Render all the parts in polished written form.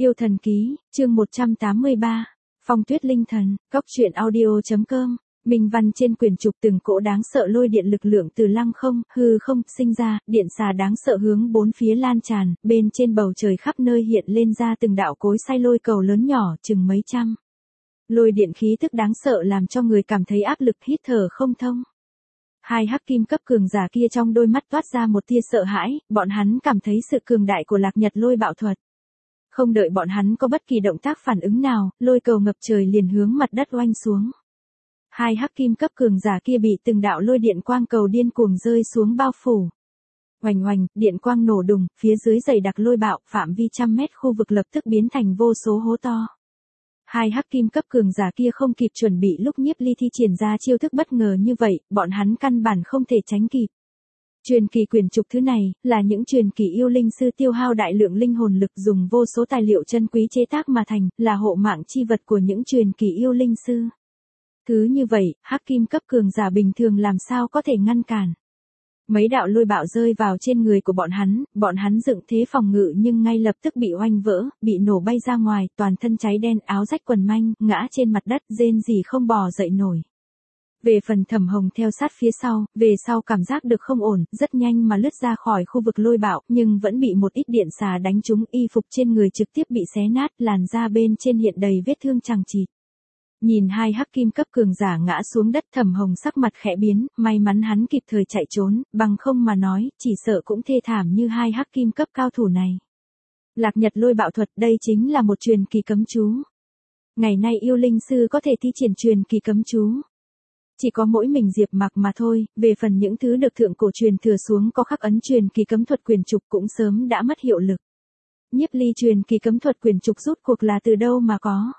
Yêu thần ký, chương 183. Phong tuyết linh thần, góc truyện audio.com. Minh văn trên quyển trục từng cỗ đáng sợ lôi điện lực lượng từ lăng không, hư không, sinh ra, điện xà đáng sợ hướng bốn phía lan tràn, bên trên bầu trời khắp nơi hiện lên ra từng đạo cối xay lôi cầu lớn nhỏ, chừng mấy trăm. Lôi điện khí tức đáng sợ làm cho người cảm thấy áp lực hít thở không thông. Hai hắc kim cấp cường giả kia trong đôi mắt toát ra một tia sợ hãi, bọn hắn cảm thấy sự cường đại của Lạc Nhật lôi bạo thuật. Không đợi bọn hắn có bất kỳ động tác phản ứng nào, lôi cầu ngập trời liền hướng mặt đất oanh xuống. Hai hắc kim cấp cường giả kia bị từng đạo lôi điện quang cầu điên cuồng rơi xuống bao phủ. Oành oành, điện quang nổ đùng, phía dưới dày đặc lôi bạo, phạm vi trăm mét khu vực lập tức biến thành vô số hố to. Hai hắc kim cấp cường giả kia không kịp chuẩn bị lúc Nhiếp Ly thi triển ra chiêu thức bất ngờ như vậy, bọn hắn căn bản không thể tránh kịp. Truyền kỳ quyển trục thứ này, là những truyền kỳ yêu linh sư tiêu hao đại lượng linh hồn lực dùng vô số tài liệu chân quý chế tác mà thành, là hộ mạng chi vật của những truyền kỳ yêu linh sư. Thứ như vậy, hắc kim cấp cường giả bình thường làm sao có thể ngăn cản. Mấy đạo lôi bạo rơi vào trên người của bọn hắn dựng thế phòng ngự nhưng ngay lập tức bị oanh vỡ, bị nổ bay ra ngoài, toàn thân cháy đen, áo rách quần manh, ngã trên mặt đất, rên rỉ không bò dậy nổi. Về phần Thẩm Hồng theo sát phía sau, về sau cảm giác được không ổn, rất nhanh mà lướt ra khỏi khu vực lôi bạo, nhưng vẫn bị một ít điện xà đánh trúng, y phục trên người trực tiếp bị xé nát, làn da bên trên hiện đầy vết thương chằng chịt. Nhìn hai hắc kim cấp cường giả ngã xuống đất, Thẩm Hồng sắc mặt khẽ biến, may mắn hắn kịp thời chạy trốn, bằng không mà nói, chỉ sợ cũng thê thảm như hai hắc kim cấp cao thủ này. Lạc Nhật lôi bạo thuật, đây chính là một truyền kỳ cấm chú. Ngày nay yêu linh sư có thể thi triển truyền kỳ cấm chú. Chỉ có mỗi mình Diệp Mặc mà thôi, về phần những thứ được thượng cổ truyền thừa xuống có khắc ấn truyền kỳ cấm thuật quyển trục cũng sớm đã mất hiệu lực. Nhiếp Ly truyền kỳ cấm thuật quyển trục rút cuộc là từ đâu mà có?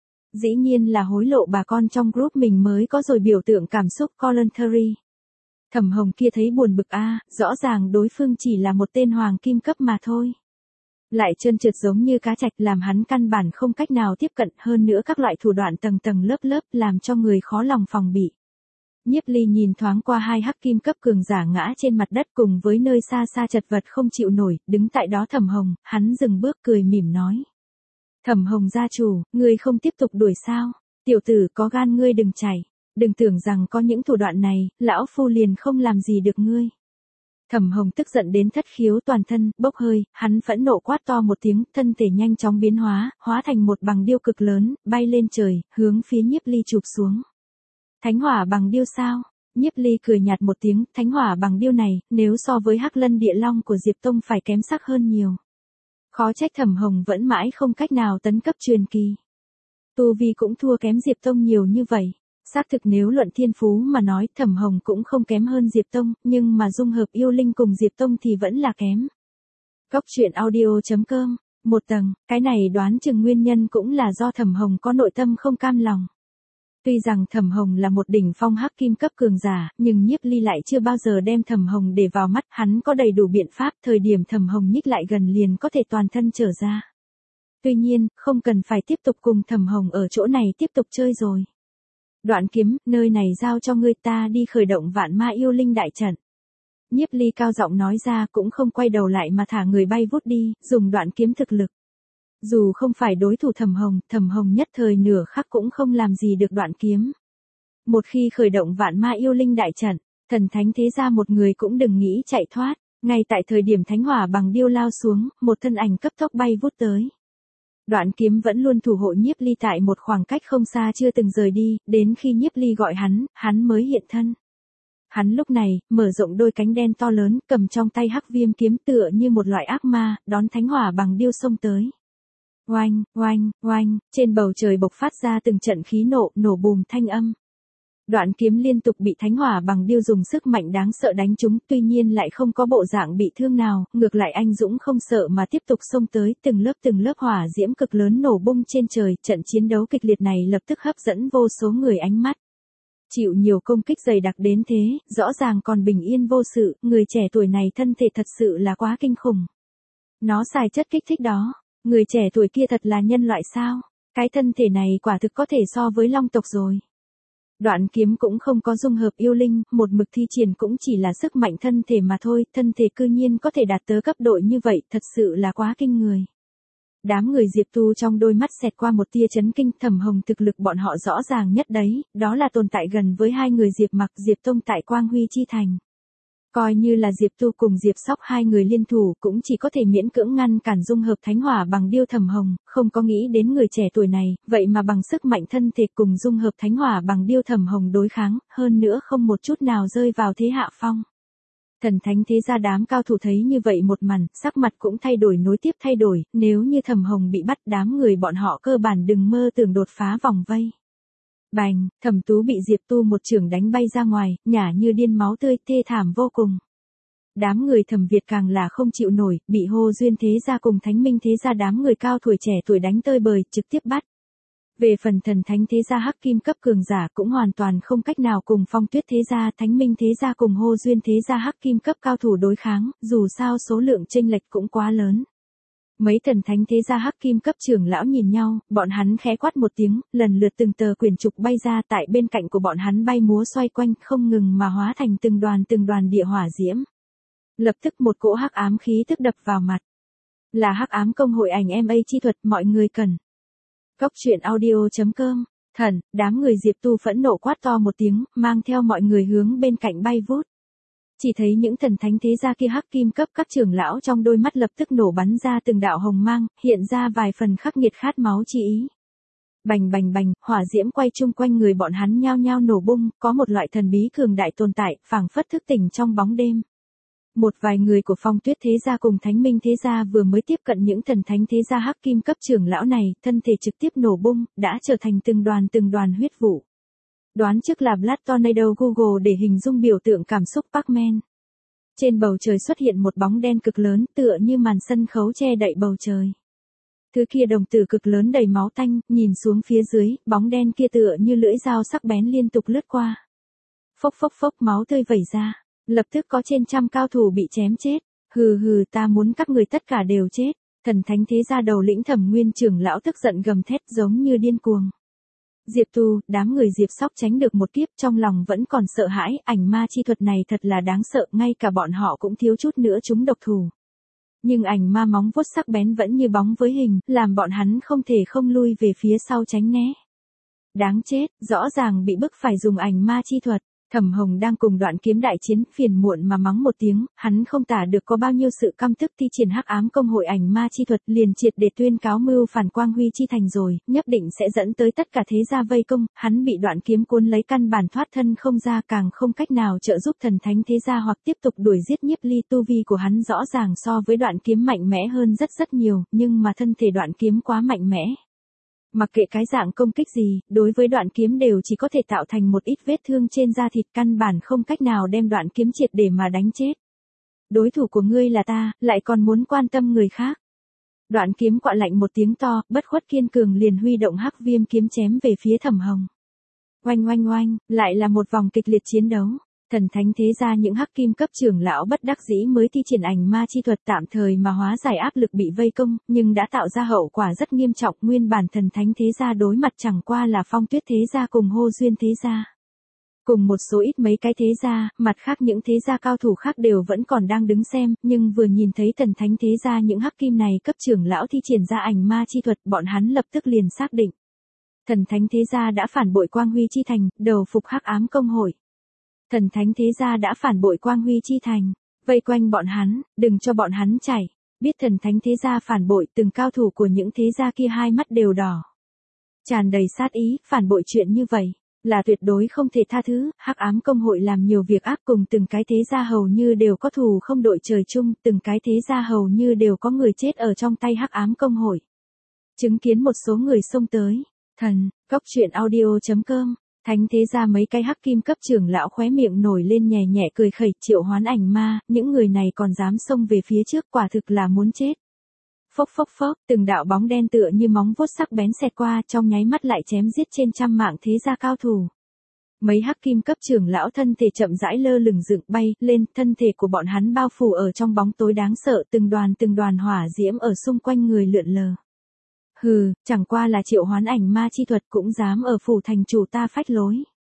Dĩ nhiên là hối lộ bà con trong group mình mới có rồi, biểu tượng cảm xúc voluntary. Thẩm Hồng kia thấy buồn bực rõ ràng đối phương chỉ là một tên hoàng kim cấp mà thôi. Lại trơn trượt giống như cá trạch làm hắn căn bản không cách nào tiếp cận, hơn nữa các loại thủ đoạn tầng tầng lớp lớp làm cho người khó lòng phòng bị. Nhiếp Ly nhìn thoáng qua hai hắc kim cấp cường giả ngã trên mặt đất cùng với nơi xa xa chật vật không chịu nổi, đứng tại đó Thẩm Hồng, hắn dừng bước cười mỉm nói. Thẩm Hồng gia chủ, ngươi không tiếp tục đuổi sao? Tiểu tử có gan ngươi đừng chạy, đừng tưởng rằng có những thủ đoạn này, lão phu liền không làm gì được ngươi. Thẩm Hồng tức giận đến thất khiếu toàn thân, bốc hơi, hắn phẫn nộ quát to một tiếng, thân thể nhanh chóng biến hóa thành một bằng điêu cực lớn, bay lên trời, hướng phía Nhiếp Ly chụp xuống. Thánh hỏa bằng điêu sao? Nhiếp Ly cười nhạt một tiếng, thánh hỏa bằng điêu này, nếu so với Hắc Lân Địa Long của Diệp Tông phải kém sắc hơn nhiều. Khó trách Thẩm Hồng vẫn mãi không cách nào tấn cấp truyền kỳ. Tu vi cũng thua kém Diệp Tông nhiều như vậy. Xác thực nếu luận thiên phú mà nói, Thẩm Hồng cũng không kém hơn Diệp Tông, nhưng mà dung hợp yêu linh cùng Diệp Tông thì vẫn là kém. Góc truyện audio.com, một tầng, cái này đoán chừng nguyên nhân cũng là do Thẩm Hồng có nội tâm không cam lòng. Tuy rằng Thẩm Hồng là một đỉnh phong hắc kim cấp cường giả, nhưng Nhiếp Ly lại chưa bao giờ đem Thẩm Hồng để vào mắt, hắn có đầy đủ biện pháp, thời điểm Thẩm Hồng nhích lại gần liền có thể toàn thân trở ra. Tuy nhiên, không cần phải tiếp tục cùng Thẩm Hồng ở chỗ này tiếp tục chơi rồi. Đoạn kiếm, nơi này giao cho ngươi, ta đi khởi động vạn ma yêu linh đại trận. Nhiếp Ly cao giọng nói ra, cũng không quay đầu lại mà thả người bay vút đi, dùng đoạn kiếm thực lực. Dù không phải đối thủ Thẩm Hồng nhất thời nửa khắc cũng không làm gì được đoạn kiếm. Một khi khởi động vạn ma yêu linh đại trận, thần thánh thế gia một người cũng đừng nghĩ chạy thoát. Ngay tại thời điểm thánh hỏa bằng điêu lao xuống, một thân ảnh cấp tốc bay vút tới. Đoạn kiếm vẫn luôn thủ hộ Nhiếp Ly tại một khoảng cách không xa chưa từng rời đi, đến khi Nhiếp Ly gọi hắn mới hiện thân. Hắn lúc này, mở rộng đôi cánh đen to lớn, cầm trong tay hắc viêm kiếm tựa như một loại ác ma, đón thánh hỏa bằng điêu xông tới. Oanh, oanh, oanh, trên bầu trời bộc phát ra từng trận khí nổ bùm thanh âm. Đoạn kiếm liên tục bị thánh hỏa bằng điêu dùng sức mạnh đáng sợ đánh trúng, tuy nhiên lại không có bộ dạng bị thương nào, ngược lại anh dũng không sợ mà tiếp tục xông tới, từng lớp hỏa diễm cực lớn nổ bung trên trời, trận chiến đấu kịch liệt này lập tức hấp dẫn vô số người ánh mắt. Chịu nhiều công kích dày đặc đến thế, rõ ràng còn bình yên vô sự, người trẻ tuổi này thân thể thật sự là quá kinh khủng. Nó xài chất kích thích đó. Người trẻ tuổi kia thật là nhân loại sao? Cái thân thể này quả thực có thể so với long tộc rồi. Đoạn kiếm cũng không có dung hợp yêu linh, một mực thi triển cũng chỉ là sức mạnh thân thể mà thôi, thân thể cư nhiên có thể đạt tới cấp độ như vậy, thật sự là quá kinh người. Đám người Diệp Tu trong đôi mắt xẹt qua một tia chấn kinh, Thẩm Hồng thực lực bọn họ rõ ràng nhất đấy, đó là tồn tại gần với hai người Diệp Mặc, Diệp Tông tại Quang Huy Chi Thành. Coi như là Diệp Tu cùng Diệp Sóc hai người liên thủ cũng chỉ có thể miễn cưỡng ngăn cản dung hợp thánh hỏa bằng điêu Thẩm Hồng, không có nghĩ đến người trẻ tuổi này, vậy mà bằng sức mạnh thân thể cùng dung hợp thánh hỏa bằng điêu Thẩm Hồng đối kháng, hơn nữa không một chút nào rơi vào thế hạ phong. Thần thánh thế gia đám cao thủ thấy như vậy một màn, sắc mặt cũng thay đổi nối tiếp thay đổi, nếu như Thẩm Hồng bị bắt đám người bọn họ cơ bản đừng mơ tưởng đột phá vòng vây. Bành, Thẩm Tú bị Diệp Tu một chưởng đánh bay ra ngoài, nhả như điên máu tươi, thê thảm vô cùng. Đám người Thẩm Việt càng là không chịu nổi, bị Hồ Duyên thế gia cùng Thánh Minh thế gia đám người cao tuổi trẻ tuổi đánh tơi bời, trực tiếp bắt. Về phần thần thánh thế gia hắc kim cấp cường giả cũng hoàn toàn không cách nào cùng Phong Tuyết thế gia, Thánh Minh thế gia cùng Hồ Duyên thế gia hắc kim cấp cao thủ đối kháng, dù sao số lượng chênh lệch cũng quá lớn. Mấy thần thánh thế gia hắc kim cấp trưởng lão nhìn nhau, bọn hắn khẽ quát một tiếng, lần lượt từng tờ quyển trục bay ra, tại bên cạnh của bọn hắn bay múa xoay quanh, không ngừng mà hóa thành từng đoàn địa hỏa diễm. Lập tức một cỗ hắc ám khí tức đập vào mặt. Là Hắc Ám Công hội ảnh MA chi thuật, mọi người cần. Cốc truyện audio.com. Thần, đám người Diệp Tu phẫn nộ quát to một tiếng, mang theo mọi người hướng bên cạnh bay vút. Chỉ thấy những thần thánh thế gia kia hắc kim cấp các trưởng lão trong đôi mắt lập tức nổ bắn ra từng đạo hồng mang, hiện ra vài phần khắc nghiệt khát máu chi ý. Bành bành bành, hỏa diễm quay chung quanh người bọn hắn nhao nhao nổ bung, có một loại thần bí cường đại tồn tại, phảng phất thức tỉnh trong bóng đêm. Một vài người của Phong Tuyết thế gia cùng Thánh Minh thế gia vừa mới tiếp cận những thần thánh thế gia hắc kim cấp trưởng lão này, thân thể trực tiếp nổ bung, đã trở thành từng đoàn huyết vụ. Đoán trước là Blood Tornado Google để hình dung biểu tượng cảm xúc Pac-Man. Trên bầu trời xuất hiện một bóng đen cực lớn, tựa như màn sân khấu che đậy bầu trời. Thứ kia đồng tử cực lớn đầy máu tanh, nhìn xuống phía dưới, bóng đen kia tựa như lưỡi dao sắc bén liên tục lướt qua. Phốc phốc phốc, máu tươi vẩy ra. Lập tức có trên trăm cao thủ bị chém chết. Hừ hừ, ta muốn các người tất cả đều chết. Thần thánh thế gia đầu lĩnh Thẩm Nguyên trưởng lão tức giận gầm thét giống như điên cuồng. Diệp Tu, đám người Diệp Sóc tránh được một kiếp, trong lòng vẫn còn sợ hãi, ảnh ma chi thuật này thật là đáng sợ, ngay cả bọn họ cũng thiếu chút nữa trúng độc thủ. Nhưng ảnh ma móng vuốt sắc bén vẫn như bóng với hình, làm bọn hắn không thể không lui về phía sau tránh né. Đáng chết, rõ ràng bị bức phải dùng ảnh ma chi thuật. Thẩm Hồng đang cùng Đoạn Kiếm đại chiến, phiền muộn mà mắng một tiếng, hắn không tả được có bao nhiêu sự căm tức, thi triển Hắc Ám Công hội ảnh ma chi thuật, liền triệt để tuyên cáo mưu phản Quang Huy Chi Thành rồi, nhất định sẽ dẫn tới tất cả thế gia vây công, hắn bị Đoạn Kiếm cuốn lấy căn bản thoát thân không ra, càng không cách nào trợ giúp thần thánh thế gia hoặc tiếp tục đuổi giết Nhiếp Ly. Tu vi của hắn rõ ràng so với Đoạn Kiếm mạnh mẽ hơn rất nhiều, nhưng mà thân thể Đoạn Kiếm quá mạnh mẽ. Mặc kệ cái dạng công kích gì, đối với Đoạn Kiếm đều chỉ có thể tạo thành một ít vết thương trên da thịt, căn bản không cách nào đem Đoạn Kiếm triệt để mà đánh chết. Đối thủ của ngươi là ta, lại còn muốn quan tâm người khác. Đoạn Kiếm quạ lạnh một tiếng to, bất khuất kiên cường liền huy động hắc viêm kiếm chém về phía Thẩm Hồng. Oanh oanh oanh, lại là một vòng kịch liệt chiến đấu. Thần thánh thế gia những hắc kim cấp trưởng lão bất đắc dĩ mới thi triển ảnh ma chi thuật tạm thời mà hóa giải áp lực bị vây công, nhưng đã tạo ra hậu quả rất nghiêm trọng. Nguyên bản thần thánh thế gia đối mặt chẳng qua là Phong Tuyết thế gia cùng Hồ Duyên thế gia. Cùng một số ít mấy cái thế gia, mặt khác những thế gia cao thủ khác đều vẫn còn đang đứng xem, nhưng vừa nhìn thấy thần thánh thế gia những hắc kim này cấp trưởng lão thi triển ra ảnh ma chi thuật, bọn hắn lập tức liền xác định. Thần thánh thế gia đã phản bội Quang Huy Chi Thành, đầu phục Hắc Ám Công hội. Thần thánh thế gia đã phản bội Quang Huy Chi Thành, vây quanh bọn hắn, đừng cho bọn hắn chạy. Biết thần thánh thế gia phản bội, từng cao thủ của những thế gia kia hai mắt đều đỏ. Tràn đầy sát ý, phản bội chuyện như vậy, là tuyệt đối không thể tha thứ. Hắc Ám Công hội làm nhiều việc ác, cùng từng cái thế gia hầu như đều có thù không đội trời chung, từng cái thế gia hầu như đều có người chết ở trong tay Hắc Ám Công hội. Chứng kiến một số người xông tới, thần, cốc truyện audio.com. Thánh thế gia mấy cái hắc kim cấp trưởng lão khóe miệng nổi lên nhẹ nhẹ cười khẩy, triệu hoán ảnh ma, những người này còn dám xông về phía trước, quả thực là muốn chết. Phốc phốc phốc, từng đạo bóng đen tựa như móng vuốt sắc bén xẹt qua, trong nháy mắt lại chém giết trên trăm mạng thế gia cao thủ. Mấy hắc kim cấp trưởng lão thân thể chậm rãi lơ lửng dựng bay lên, thân thể của bọn hắn bao phủ ở trong bóng tối đáng sợ, từng đoàn hỏa diễm ở xung quanh người lượn lờ. Hừ, chẳng qua là triệu hoán ảnh ma chi thuật cũng dám ở phủ thành chủ ta phách lối.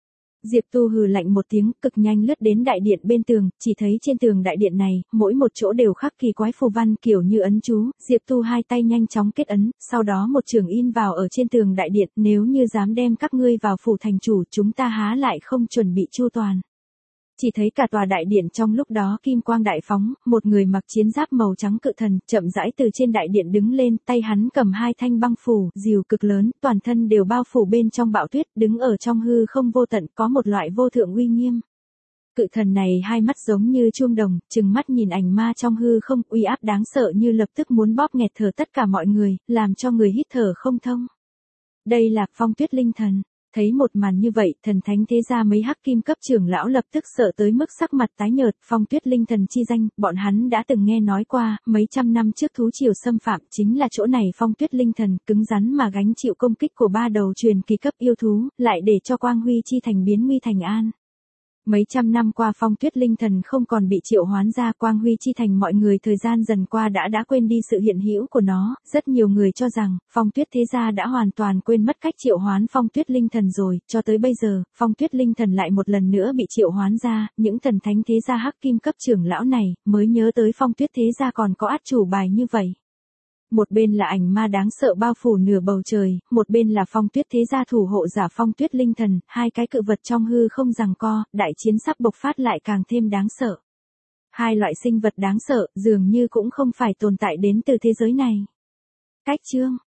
Diệp Tu hừ lạnh một tiếng, cực nhanh lướt đến đại điện bên tường, chỉ thấy trên tường đại điện này, mỗi một chỗ đều khắc kỳ quái phù văn kiểu như ấn chú, Diệp Tu hai tay nhanh chóng kết ấn, sau đó một chưởng in vào ở trên tường đại điện, nếu như dám đem các ngươi vào phủ thành chủ, chúng ta há lại không chuẩn bị chu toàn. Chỉ thấy cả tòa đại điện trong lúc đó kim quang đại phóng, một người mặc chiến giáp màu trắng cự thần, chậm rãi từ trên đại điện đứng lên, tay hắn cầm hai thanh băng phủ, rìu cực lớn, toàn thân đều bao phủ bên trong bão tuyết, đứng ở trong hư không vô tận, có một loại vô thượng uy nghiêm. Cự thần này hai mắt giống như chuông đồng, trừng mắt nhìn ảnh ma trong hư không, uy áp đáng sợ như lập tức muốn bóp nghẹt thở tất cả mọi người, làm cho người hít thở không thông. Đây là Phong Tuyết Linh Thần. Thấy một màn như vậy, thần thánh thế gia mấy hắc kim cấp trưởng lão lập tức sợ tới mức sắc mặt tái nhợt. Phong Tuyết Linh Thần chi danh, bọn hắn đã từng nghe nói qua, mấy trăm năm trước thú triều xâm phạm, chính là chỗ này Phong Tuyết Linh Thần, cứng rắn mà gánh chịu công kích của ba đầu truyền kỳ cấp yêu thú, lại để cho Quang Huy chi thành biến nguy thành an. Mấy trăm năm qua Phong Tuyết Linh Thần không còn bị triệu hoán ra, Quang Huy chi thành mọi người thời gian dần qua đã quên đi sự hiện hữu của nó, rất nhiều người cho rằng, Phong Tuyết thế gia đã hoàn toàn quên mất cách triệu hoán Phong Tuyết Linh Thần rồi, cho tới bây giờ, Phong Tuyết Linh Thần lại một lần nữa bị triệu hoán ra, những thần thánh thế gia hắc kim cấp trưởng lão này, mới nhớ tới Phong Tuyết thế gia còn có át chủ bài như vậy. Một bên là ảnh ma đáng sợ bao phủ nửa bầu trời, một bên là Phong Tuyết thế gia thủ hộ giả Phong Tuyết Linh Thần, hai cái cự vật trong hư không giằng co, đại chiến sắp bộc phát lại càng thêm đáng sợ. Hai loại sinh vật đáng sợ, dường như cũng không phải tồn tại đến từ thế giới này. Cách chương